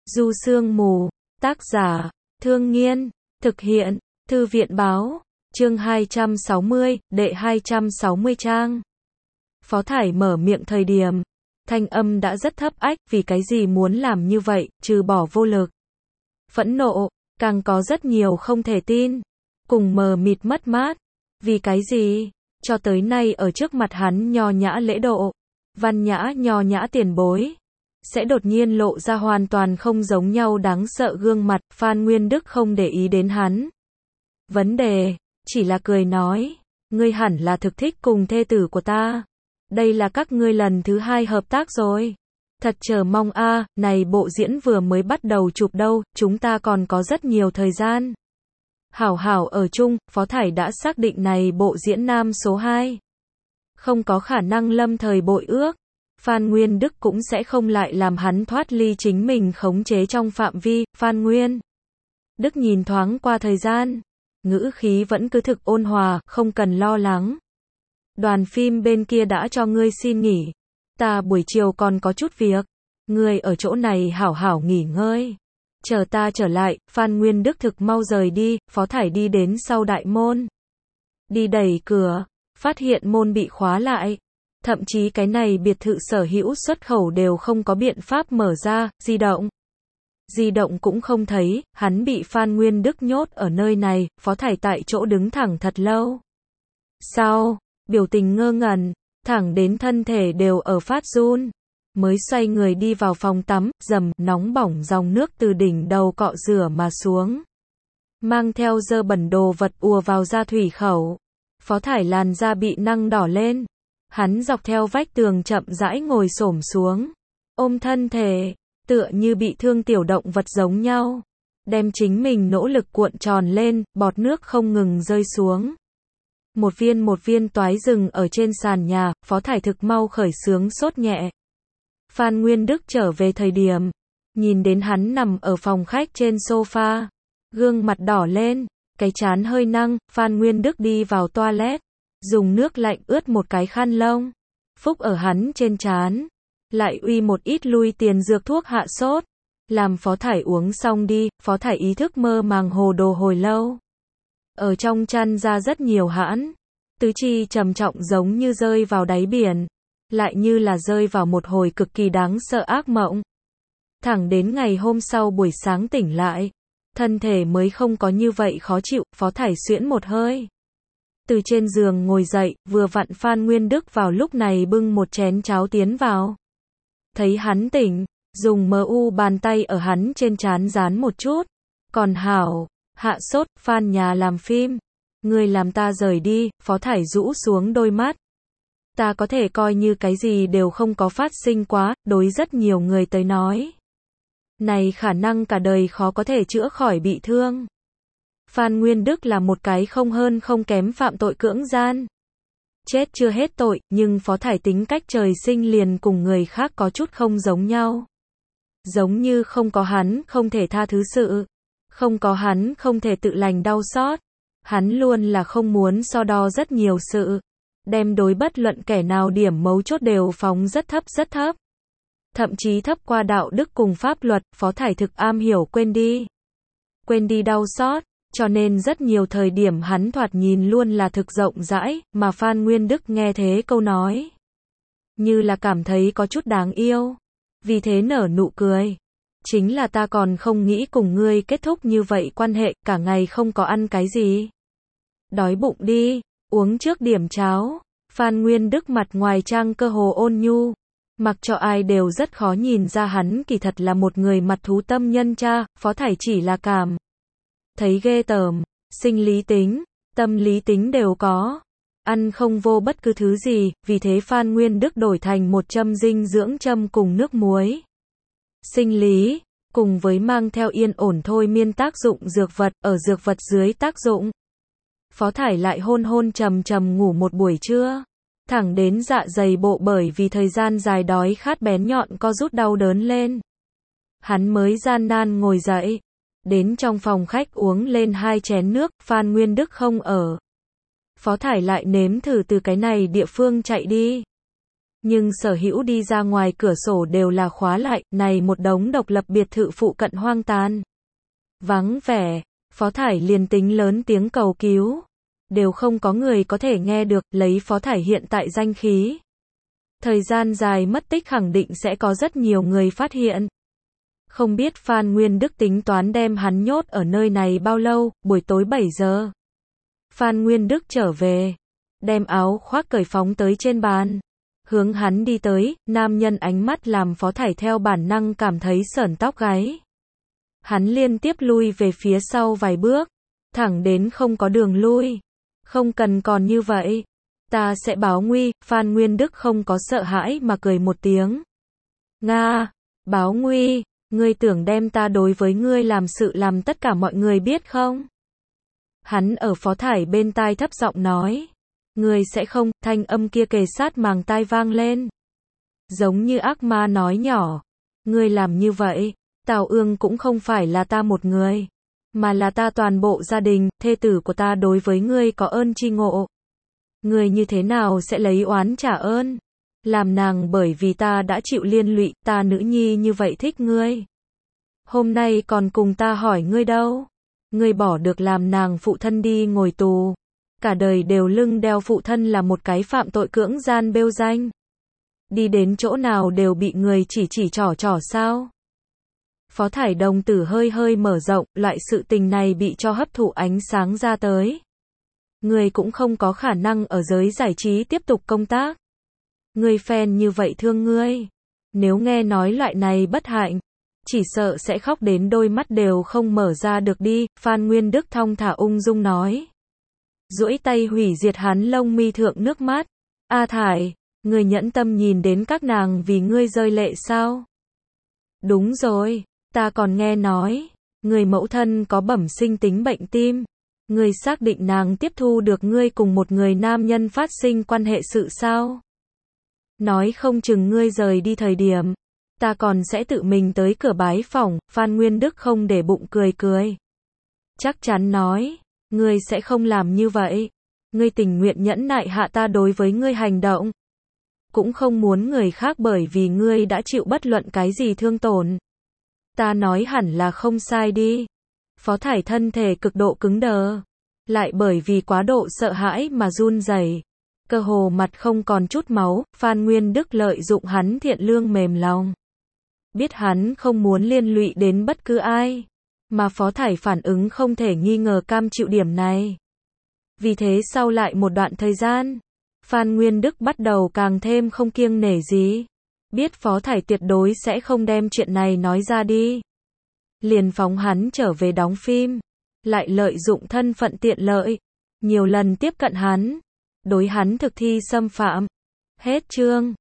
Du Sương Mù, tác giả, Thương Nghiên, thực hiện, Thư viện báo, chương 260, đệ 260 trang. Phó Thải mở miệng thời điểm, thanh âm đã rất thấp ách, vì cái gì muốn làm như vậy, trừ bỏ vô lực. Phẫn nộ, càng có rất nhiều không thể tin, cùng mờ mịt mất mát. Vì cái gì? Cho tới nay ở trước mặt hắn nho nhã lễ độ, văn nhã nho nhã tiền bối, sẽ đột nhiên lộ ra hoàn toàn không giống nhau đáng sợ gương mặt. Phan Nguyên Đức không để ý đến hắn vấn đề, chỉ là cười nói, ngươi hẳn là thực thích cùng thê tử của ta. Đây là các ngươi lần thứ 2 hợp tác rồi. Thật chờ mong a, này bộ diễn vừa mới bắt đầu chụp đâu, chúng ta còn có rất nhiều thời gian. Hảo hảo ở chung, Phó Thải đã xác định này bộ diễn nam số 2. Không có khả năng lâm thời bội ước. Phan Nguyên Đức cũng sẽ không lại làm hắn thoát ly chính mình khống chế trong phạm vi. Phan Nguyên Đức nhìn thoáng qua thời gian, ngữ khí vẫn cứ thực ôn hòa, không cần lo lắng. Đoàn phim bên kia đã cho ngươi xin nghỉ. Ta buổi chiều còn có chút việc. Ngươi ở chỗ này hảo hảo nghỉ ngơi. Chờ ta trở lại. Phan Nguyên Đức thực mau rời đi. Phó Thải đi đến sau đại môn, đi đẩy cửa, phát hiện môn bị khóa lại. Thậm chí cái này biệt thự sở hữu xuất khẩu đều không có biện pháp mở ra. Di động cũng không thấy. Hắn bị Phan Nguyên Đức nhốt ở nơi này. Phó Thải tại chỗ đứng thẳng thật lâu. Sau, biểu tình ngơ ngẩn, thẳng đến thân thể đều ở phát run, mới xoay người đi vào phòng tắm. Dầm, nóng bỏng dòng nước từ đỉnh đầu cọ rửa mà xuống, mang theo dơ bẩn đồ vật ùa vào ra thủy khẩu. Phó Thải làn da bị năng đỏ lên. Hắn dọc theo vách tường chậm rãi ngồi xổm xuống, ôm thân thể, tựa như bị thương tiểu động vật giống nhau, đem chính mình nỗ lực cuộn tròn lên, bọt nước không ngừng rơi xuống. Một viên toái rừng ở trên sàn nhà. Phó Thải thực mau khởi xướng sốt nhẹ. Phan Nguyên Đức trở về thời điểm, nhìn đến hắn nằm ở phòng khách trên sofa, gương mặt đỏ lên, cái trán hơi nâng. Phan Nguyên Đức đi vào toilet, dùng nước lạnh ướt một cái khăn lông, phúc ở hắn trên trán, lại uy một ít lui tiền dược thuốc hạ sốt, làm Phó Thải uống xong đi. Phó Thải ý thức mơ màng hồ đồ hồi lâu, ở trong chăn ra rất nhiều hãn, tứ chi trầm trọng giống như rơi vào đáy biển, lại như là rơi vào một hồi cực kỳ đáng sợ ác mộng. Thẳng đến ngày hôm sau buổi sáng tỉnh lại, thân thể mới không có như vậy khó chịu. Phó Thải xuyễn một hơi, từ trên giường ngồi dậy, vừa vặn Phan Nguyên Đức vào lúc này bưng một chén cháo tiến vào. Thấy hắn tỉnh, dùng bàn tay ở hắn trên trán dán một chút. Còn hảo, hạ sốt. Phan nhà làm phim, ngươi làm ta rời đi. Phó Thải rũ xuống đôi mắt. Ta có thể coi như cái gì đều không có phát sinh quá. Đối rất nhiều người tới nói, này khả năng cả đời khó có thể chữa khỏi bị thương. Phan Nguyên Đức là một cái không hơn không kém phạm tội cưỡng gian. Chết chưa hết tội, nhưng Phó Thải tính cách trời sinh liền cùng người khác có chút không giống nhau. Giống như không có hắn không thể tha thứ sự, không có hắn không thể tự lành đau xót. Hắn luôn là không muốn so đo rất nhiều sự, đem đối bất luận kẻ nào điểm mấu chốt đều phóng rất thấp. Thậm chí thấp qua đạo đức cùng pháp luật. Phó Thải thực am hiểu quên đi đau xót, cho nên rất nhiều thời điểm hắn thoạt nhìn luôn là thực rộng rãi, mà Phan Nguyên Đức nghe thế câu nói, như là cảm thấy có chút đáng yêu, vì thế nở nụ cười. Chính là ta còn không nghĩ cùng ngươi kết thúc như vậy quan hệ, cả ngày không có ăn cái gì. Đói bụng đi, uống trước điểm cháo. Phan Nguyên Đức mặt ngoài trang cơ hồ ôn nhu, mặc cho ai đều rất khó nhìn ra hắn kỳ thật là một người mặt thú tâm nhân cha. Phó Thải chỉ là cảm thấy ghê tởm, sinh lý tính, tâm lý tính đều có, ăn không vô bất cứ thứ gì. Vì thế Phan Nguyên Đức đổi thành một châm dinh dưỡng châm cùng nước muối sinh lý, cùng với mang theo yên ổn thôi miên tác dụng dược vật. Ở dược vật dưới tác dụng, Phó Thải lại hôn trầm ngủ một buổi trưa, thẳng đến dạ dày bộ bởi vì thời gian dài đói khát bén nhọn co rút đau đớn lên. Hắn mới gian nan ngồi dậy, đến trong phòng khách uống lên 2 chén nước. Phan Nguyên Đức không ở, Phó Thải lại nếm thử từ cái này địa phương chạy đi. Nhưng sở hữu đi ra ngoài cửa sổ đều là khóa lại, này một đống độc lập biệt thự phụ cận hoang tàn. Vắng vẻ, Phó Thải liền tính lớn tiếng cầu cứu. Đều không có người có thể nghe được, lấy Phó Thải hiện tại danh khí. Thời gian dài mất tích khẳng định sẽ có rất nhiều người phát hiện. Không biết Phan Nguyên Đức tính toán đem hắn nhốt ở nơi này bao lâu, buổi tối 7 giờ. Phan Nguyên Đức trở về, đem áo khoác cởi phóng tới trên bàn. Hướng hắn đi tới, nam nhân ánh mắt làm Phó Thải theo bản năng cảm thấy sởn tóc gáy. Hắn liên tiếp lui về phía sau vài bước, thẳng đến không có đường lui. Không cần còn như vậy. Ta sẽ báo nguy, Phan Nguyên Đức không có sợ hãi mà cười một tiếng. Nga, báo nguy, ngươi tưởng đem ta đối với ngươi làm sự làm tất cả mọi người biết không? Hắn ở Phó Thải bên tai thấp giọng nói. Ngươi sẽ không, thanh âm kia kề sát màng tai vang lên. Giống như ác ma nói nhỏ. Ngươi làm như vậy, Tào Ương cũng không phải là ta một người, mà là ta toàn bộ gia đình, thê tử của ta đối với ngươi có ơn tri ngộ. Ngươi như thế nào sẽ lấy oán trả ơn? Làm nàng bởi vì ta đã chịu liên lụy, ta nữ nhi như vậy thích ngươi. Hôm nay còn cùng ta hỏi ngươi đâu? Ngươi bỏ được làm nàng phụ thân đi ngồi tù. Cả đời đều lưng đeo phụ thân là một cái phạm tội cưỡng gian bêu danh. Đi đến chỗ nào đều bị người chỉ trỏ sao? Phó Thải đồng tử hơi hơi mở rộng, loại sự tình này bị cho hấp thụ ánh sáng ra tới. Ngươi cũng không có khả năng ở giới giải trí tiếp tục công tác. Ngươi fan như vậy thương ngươi. Nếu nghe nói loại này bất hạnh, chỉ sợ sẽ khóc đến đôi mắt đều không mở ra được đi, Phan Nguyên Đức thong thả ung dung nói. Duỗi tay hủy diệt hắn lông mi thượng nước mắt. A Thải, ngươi nhẫn tâm nhìn đến các nàng vì ngươi rơi lệ sao? Đúng rồi, ta còn nghe nói, người mẫu thân có bẩm sinh tính bệnh tim. Ngươi xác định nàng tiếp thu được ngươi cùng một người nam nhân phát sinh quan hệ sự sao? Nói không chừng ngươi rời đi thời điểm, ta còn sẽ tự mình tới cửa bái phỏng, Phan Nguyên Đức không để bụng cười cười. Chắc chắn nói, ngươi sẽ không làm như vậy. Ngươi tình nguyện nhẫn nại hạ ta đối với ngươi hành động. Cũng không muốn người khác bởi vì ngươi đã chịu bất luận cái gì thương tổn. Ta nói hẳn là không sai đi. Phó Thải thân thể cực độ cứng đờ. Lại bởi vì quá độ sợ hãi mà run rẩy. Cơ hồ mặt không còn chút máu, Phan Nguyên Đức lợi dụng hắn thiện lương mềm lòng. Biết hắn không muốn liên lụy đến bất cứ ai. Mà Phó Thải phản ứng không thể nghi ngờ cam chịu điểm này. Vì thế sau lại một đoạn thời gian, Phan Nguyên Đức bắt đầu càng thêm không kiêng nể gì. Biết Phó Thải tuyệt đối sẽ không đem chuyện này nói ra đi. Liền phóng hắn trở về đóng phim. Lại lợi dụng thân phận tiện lợi. Nhiều lần tiếp cận hắn. Đối hắn thực thi xâm phạm. Hết chương.